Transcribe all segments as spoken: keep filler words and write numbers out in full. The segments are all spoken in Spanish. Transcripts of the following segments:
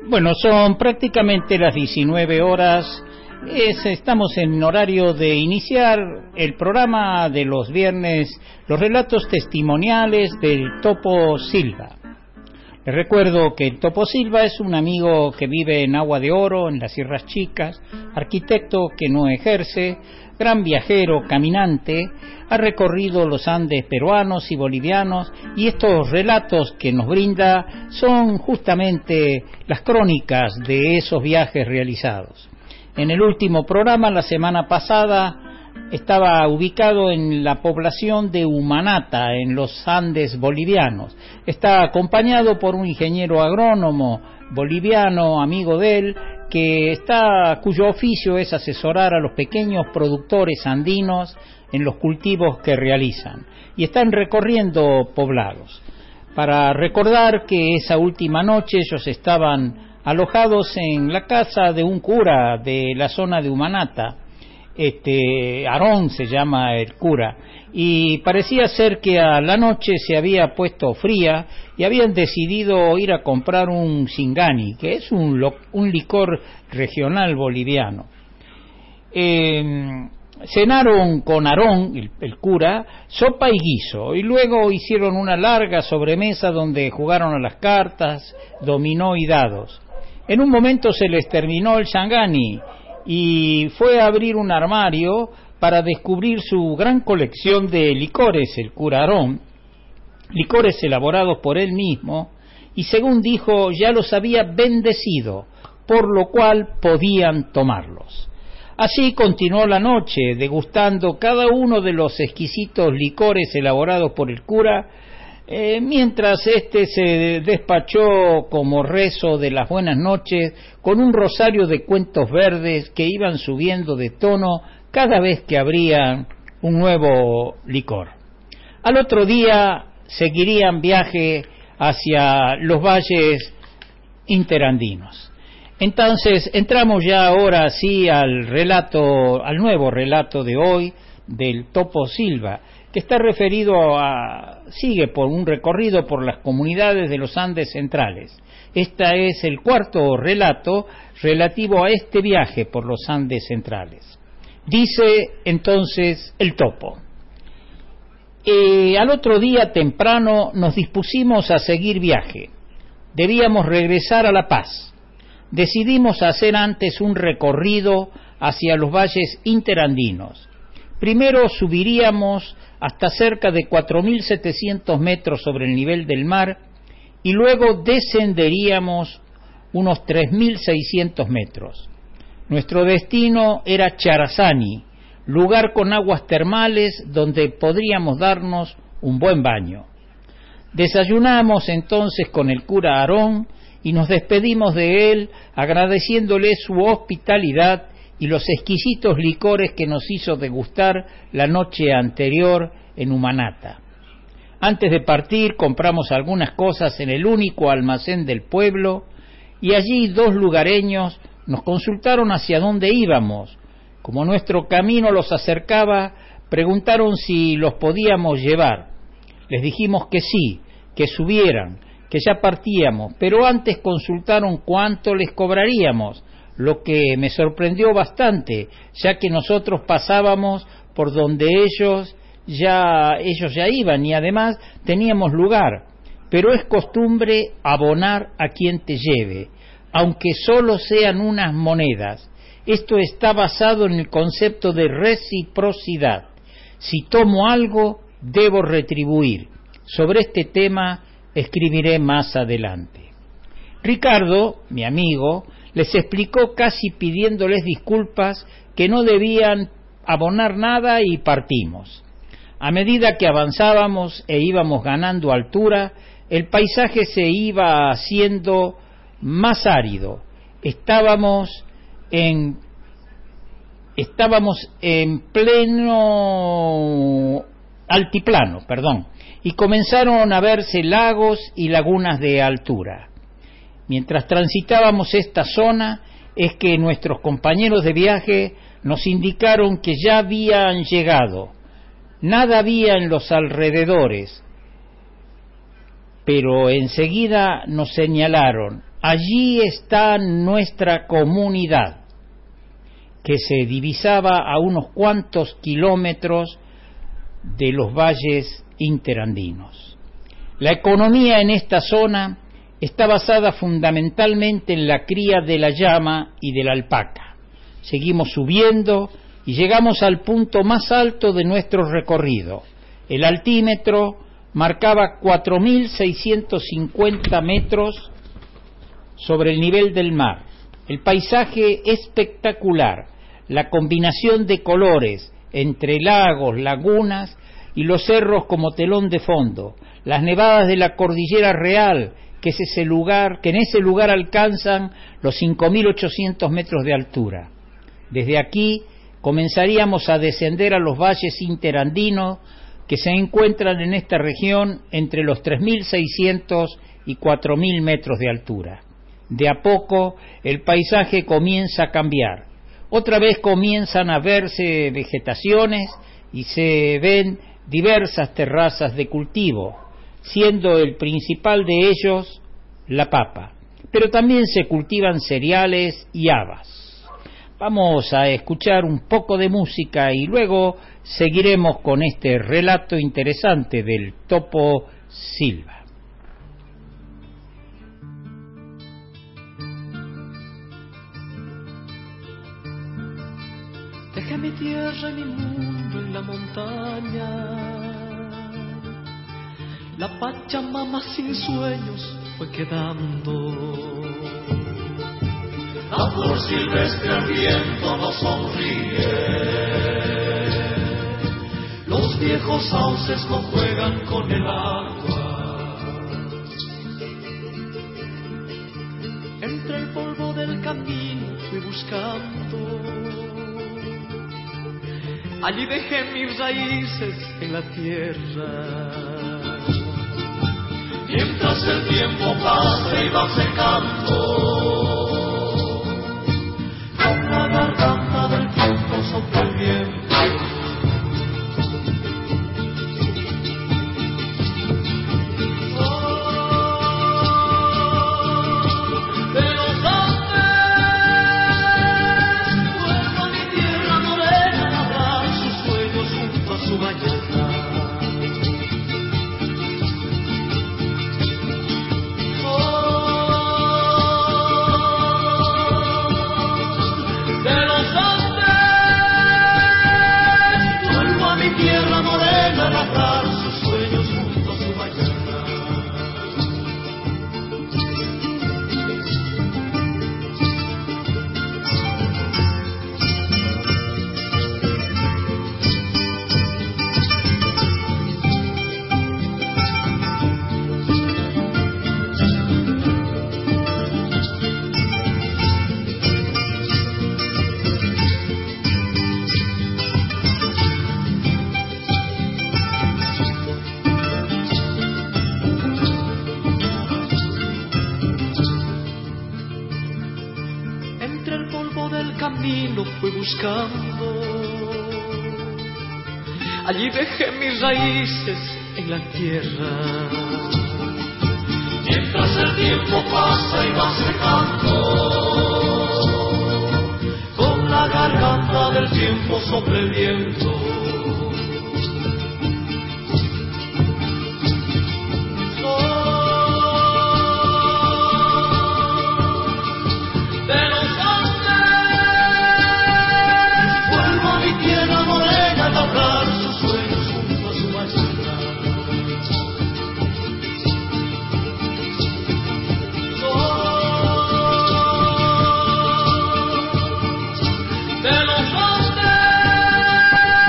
Bueno, son prácticamente las diecinueve horas. Es, estamos en horario de iniciar el programa de los viernes, los relatos testimoniales del Topo Silva. Les recuerdo que el Topo Silva es un amigo que vive en Agua de Oro, en las Sierras Chicas, arquitecto que no ejerce, gran viajero, caminante, ha recorrido los Andes peruanos y bolivianos, y estos relatos que nos brinda son justamente las crónicas de esos viajes realizados. En el último programa, la semana pasada, estaba ubicado en la población de Humanata, en los Andes bolivianos. Está acompañado por un ingeniero agrónomo boliviano, amigo de él, que está, cuyo oficio es asesorar a los pequeños productores andinos en los cultivos que realizan. Y están recorriendo poblados. Para recordar que esa última noche ellos estaban alojados en la casa de un cura de la zona de Humanata. Este, Aarón se llama el cura, y parecía ser que a la noche se había puesto fría y habían decidido ir a comprar un Singani, que es un, lo, un licor regional boliviano. Eh, cenaron con Aarón, el, el cura, sopa y guiso, y luego hicieron una larga sobremesa donde jugaron a las cartas, dominó y dados. En un momento se les terminó el Singani y fue a abrir un armario para descubrir su gran colección de licores, el cura Aarón, licores elaborados por él mismo, y según dijo ya los había bendecido, por lo cual podían tomarlos. Así continuó la noche, degustando cada uno de los exquisitos licores elaborados por el cura, Eh, mientras éste se despachó como rezo de las buenas noches con un rosario de cuentos verdes que iban subiendo de tono cada vez que abrían un nuevo licor. Al otro día seguirían viaje hacia los valles interandinos. Entonces entramos ya ahora sí al relato, al nuevo relato de hoy del Topo Silva, que está referido a, sigue por un recorrido por las comunidades de los Andes centrales. Este es el cuarto relato relativo a este viaje por los Andes centrales. Dice entonces el Topo: eh, al otro día temprano nos dispusimos a seguir viaje. Debíamos regresar a La Paz. Decidimos hacer antes un recorrido hacia los valles interandinos. Primero subiríamos hasta cerca de cuatro mil setecientos metros sobre el nivel del mar y luego descenderíamos unos tres mil seiscientos metros. Nuestro destino era Charazani, lugar con aguas termales donde podríamos darnos un buen baño. Desayunamos entonces con el cura Aarón y nos despedimos de él agradeciéndole su hospitalidad y los exquisitos licores que nos hizo degustar la noche anterior en Humanata. Antes de partir compramos algunas cosas en el único almacén del pueblo y allí dos lugareños nos consultaron hacia dónde íbamos. Como nuestro camino los acercaba, preguntaron si los podíamos llevar. Les dijimos que sí, que subieran, que ya partíamos, pero antes consultaron cuánto les cobraríamos, lo que me sorprendió bastante, ya que nosotros pasábamos por donde ellos ya ellos ya iban y además teníamos lugar, pero es costumbre abonar a quien te lleve, aunque solo sean unas monedas. Esto está basado en el concepto de reciprocidad. Si tomo algo, debo retribuir. Sobre este tema escribiré más adelante. Ricardo, mi amigo, les explicó casi pidiéndoles disculpas que no debían abonar nada y partimos. A medida que avanzábamos e íbamos ganando altura, el paisaje se iba haciendo más árido. Estábamos en estábamos en pleno altiplano, perdón, y comenzaron a verse lagos y lagunas de altura. Mientras transitábamos esta zona es que nuestros compañeros de viaje nos indicaron que ya habían llegado. Nada había en los alrededores, pero enseguida nos señalaron allí está nuestra comunidad, que se divisaba a unos cuantos kilómetros de los valles interandinos. La economía en esta zona está basada fundamentalmente en la cría de la llama y de la alpaca. Seguimos subiendo y llegamos al punto más alto de nuestro recorrido. El altímetro marcaba cuatro mil seiscientos cincuenta metros sobre el nivel del mar. El paisaje espectacular, la combinación de colores entre lagos, lagunas y los cerros como telón de fondo, las nevadas de la Cordillera Real, que es ese lugar, que en ese lugar alcanzan los cinco mil ochocientos metros de altura. Desde aquí comenzaríamos a descender a los valles interandinos que se encuentran en esta región entre los tres mil seiscientos y cuatro mil metros de altura. De a poco el paisaje comienza a cambiar. Otra vez comienzan a verse vegetaciones y se ven diversas terrazas de cultivo, siendo el principal de ellos la papa. Pero también se cultivan cereales y habas. Vamos a escuchar un poco de música y luego seguiremos con este relato interesante del Topo Silva. Dejé mi tierra y mi mundo en la montaña. La Pachamama sin sueños fue quedando. La flor silvestre al viento nos sonríe. Los viejos sauces no juegan con el agua. Entre el polvo del camino fui buscando. Allí dejé mis raíces en la tierra. Mientras el tiempo pasa y va secando, con la garganta del tiempo sopla el viento. Buscando, allí dejé mis raíces en la tierra. Mientras el tiempo pasa y va secando, con la garganta del tiempo sobre el viento. De los Andes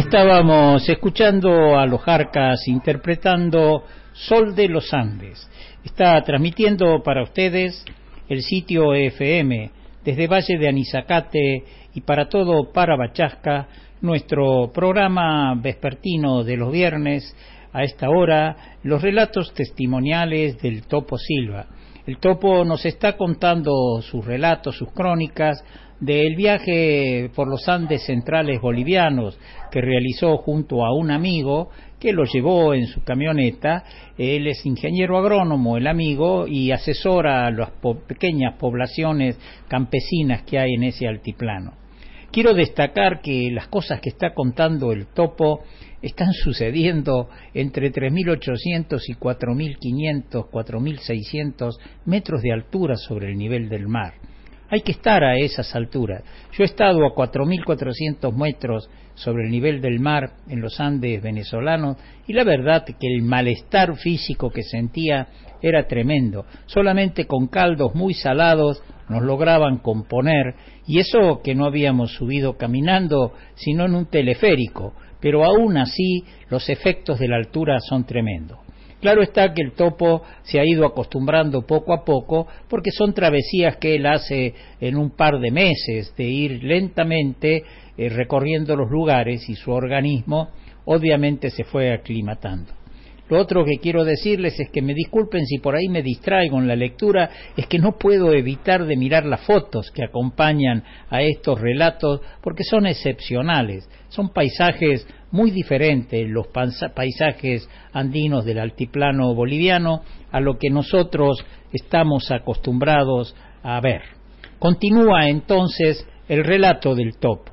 Estábamos escuchando a los Jarcas interpretando Sol de los Andes. Está transmitiendo para ustedes el sitio F M desde Valle de Anizacate y para todo Parabachasca, nuestro programa vespertino de los viernes a esta hora, los relatos testimoniales del Topo Silva. El Topo nos está contando sus relatos, sus crónicas del viaje por los Andes centrales bolivianos que realizó junto a un amigo que lo llevó en su camioneta. Él es ingeniero agrónomo, el amigo, y asesora a las po- pequeñas poblaciones campesinas que hay en ese altiplano. Quiero destacar que las cosas que está contando el Topo están sucediendo entre tres mil ochocientos y cuatro mil quinientos, cuatro mil seiscientos metros de altura sobre el nivel del mar. Hay que estar a esas alturas. Yo he estado a cuatro mil cuatrocientos metros sobre el nivel del mar en los Andes venezolanos y la verdad que el malestar físico que sentía era tremendo. Solamente con caldos muy salados nos lograban componer, y eso que no habíamos subido caminando sino en un teleférico, pero aún así los efectos de la altura son tremendos. Claro está que el Topo se ha ido acostumbrando poco a poco, porque son travesías que él hace en un par de meses, de ir lentamente eh, recorriendo los lugares, y su organismo obviamente se fue aclimatando. Lo otro que quiero decirles es que me disculpen si por ahí me distraigo en la lectura, es que no puedo evitar de mirar las fotos que acompañan a estos relatos, porque son excepcionales, son paisajes muy diferentes, los paisajes andinos del altiplano boliviano, a lo que nosotros estamos acostumbrados a ver. Continúa entonces el relato del Topo.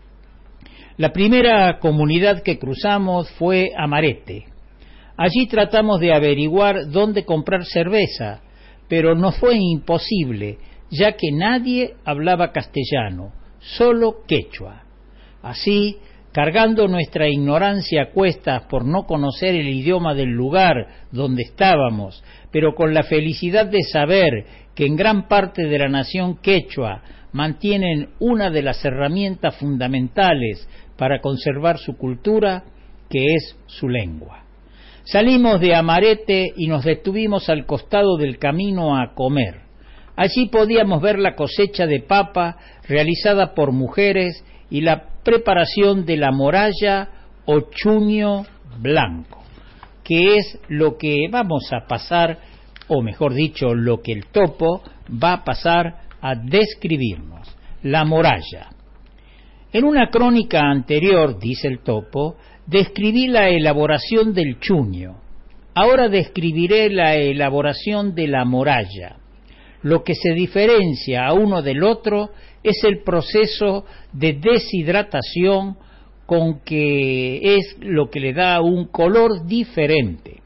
La primera comunidad que cruzamos fue Amarete. Allí tratamos de averiguar dónde comprar cerveza, pero nos fue imposible, ya que nadie hablaba castellano, solo quechua. Así, cargando nuestra ignorancia a cuestas por no conocer el idioma del lugar donde estábamos, pero con la felicidad de saber que en gran parte de la nación quechua mantienen una de las herramientas fundamentales para conservar su cultura, que es su lengua. Salimos de Amarete y nos detuvimos al costado del camino a comer. Allí podíamos ver la cosecha de papa realizada por mujeres y la preparación de la moralla o chuño blanco, que es lo que vamos a pasar, o mejor dicho, lo que el Topo va a pasar a describirnos, la moralla. En una crónica anterior, dice el Topo, describí la elaboración del chuño. Ahora describiré la elaboración de la moralla. Lo que se diferencia a uno del otro es el proceso de deshidratación, con que es lo que le da un color diferente.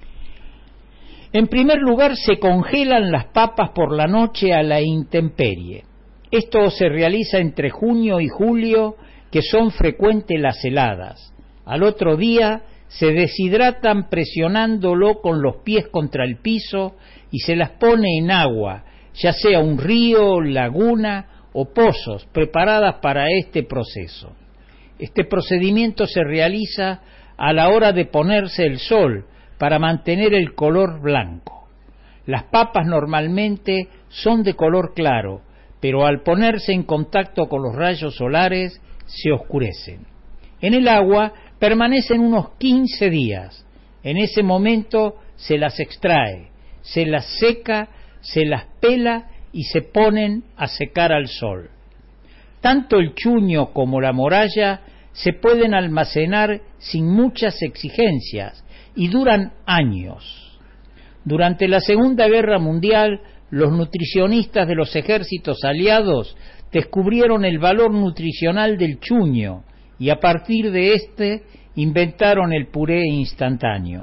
En primer lugar, se congelan las papas por la noche a la intemperie. Esto se realiza entre junio y julio, que son frecuentes las heladas. Al otro día se deshidratan presionándolo con los pies contra el piso y se las pone en agua, ya sea un río, laguna o pozos preparadas para este proceso. Este procedimiento se realiza a la hora de ponerse el sol para mantener el color blanco. Las papas normalmente son de color claro, pero al ponerse en contacto con los rayos solares se oscurecen. En el agua permanecen unos quince días. En ese momento se las extrae, se las seca, se las pela y se ponen a secar al sol. Tanto el chuño como la moralla se pueden almacenar sin muchas exigencias y duran años. Durante la Segunda Guerra Mundial, los nutricionistas de los ejércitos aliados descubrieron el valor nutricional del chuño y a partir de este inventaron el puré instantáneo.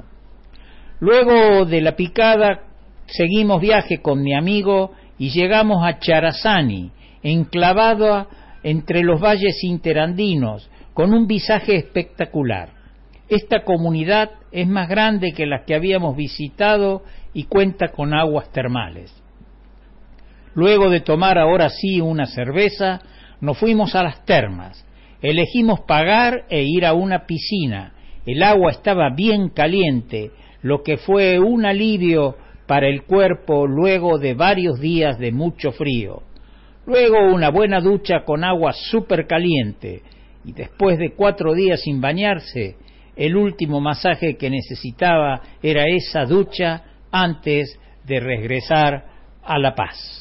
Luego de la picada seguimos viaje con mi amigo y llegamos a Charazani, enclavado entre los valles interandinos, con un visaje espectacular. Esta comunidad es más grande que las que habíamos visitado y cuenta con aguas termales. Luego de tomar ahora sí una cerveza, nos fuimos a las termas. elegimos pagar e ir a una piscina. El agua estaba bien caliente, lo que fue un alivio para el cuerpo luego de varios días de mucho frío. Luego una buena ducha con agua súper caliente, y después de cuatro días sin bañarse, el último masaje que necesitaba era esa ducha antes de regresar a La Paz.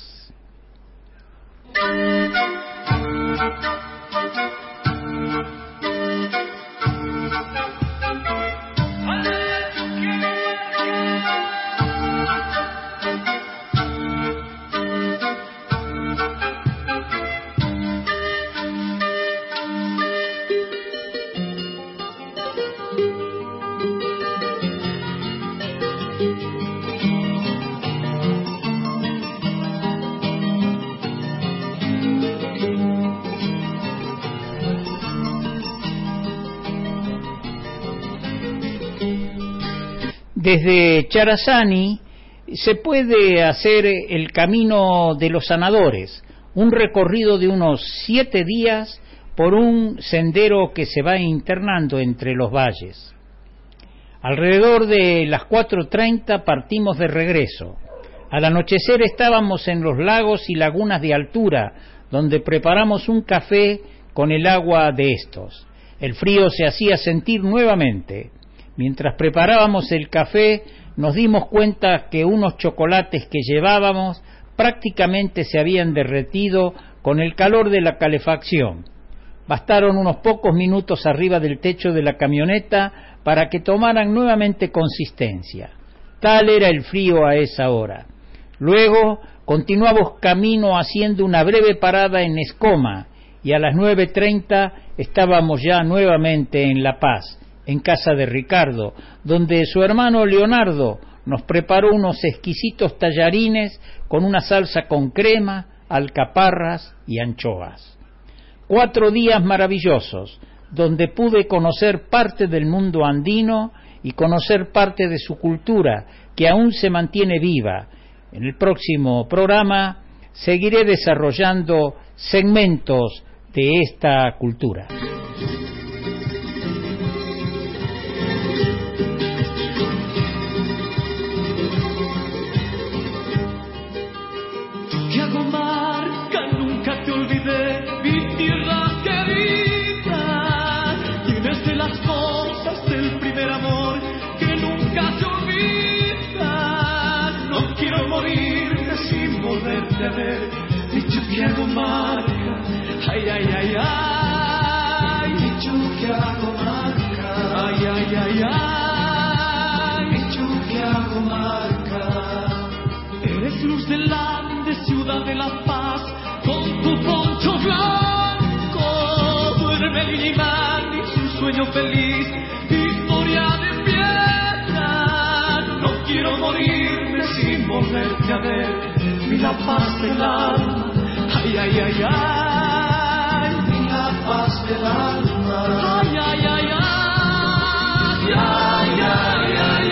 Desde Charazani se puede hacer el Camino de los Sanadores, un recorrido de unos siete días por un sendero que se va internando entre los valles. Alrededor de las cuatro treinta partimos de regreso. Al anochecer estábamos en los lagos y lagunas de altura, donde preparamos un café con el agua de estos. El frío se hacía sentir nuevamente. Mientras preparábamos el café, nos dimos cuenta que unos chocolates que llevábamos prácticamente se habían derretido con el calor de la calefacción. Bastaron unos pocos minutos arriba del techo de la camioneta para que tomaran nuevamente consistencia. Tal era el frío a esa hora. Luego continuamos camino haciendo una breve parada en Escoma, y a las nueve treinta estábamos ya nuevamente en La Paz, en casa de Ricardo, donde su hermano Leonardo nos preparó unos exquisitos tallarines con una salsa con crema, alcaparras y anchoas. Cuatro días maravillosos, donde pude conocer parte del mundo andino y conocer parte de su cultura, que aún se mantiene viva. En el próximo programa seguiré desarrollando segmentos de esta cultura. Marca, ay, ay, ay, ay, Marca, ay, ay, ay, ay, Marca. Eres luz del Ande, ciudad de La Paz, con tu poncho blanco, duerme el imán y su sueño feliz, historia de piedra. No quiero morirme sin volverte a ver, mi La Paz del alma. Ay, ay, ay, ay, la paz del alma. Ay, ay, ay, ay, ay, ay, ay,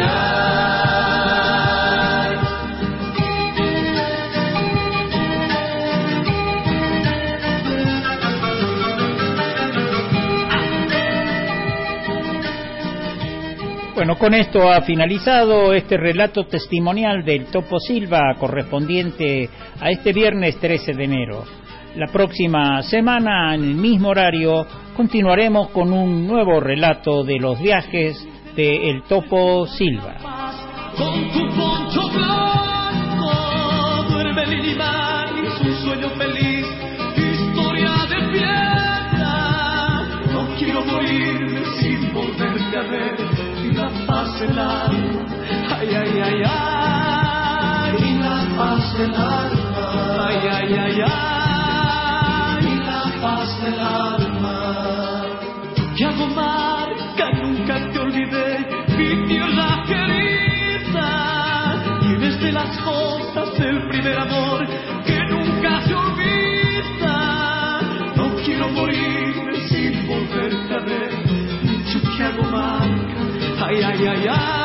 ay. Bueno, con esto ha finalizado este relato testimonial del Topo Silva correspondiente a este viernes trece de enero. La próxima semana, en el mismo horario, continuaremos con un nuevo relato de los viajes de el Topo Silva. Con tu poncho blanco, duerme el imán y su sueño feliz, historia de piedra. No quiero morirme sin volverte a ver, y la paz del alma. Ay, ay, ay, ay, y la paz del alma. Ay, ay, ay, ay, y la paz del alma. Te hago marca, nunca te olvidé, mi tierra querida. Y desde las cosas del primer amor que nunca se olvida. No quiero morirme sin volverte a ver, dicho que hago marca. Ay, ay, ay, ay.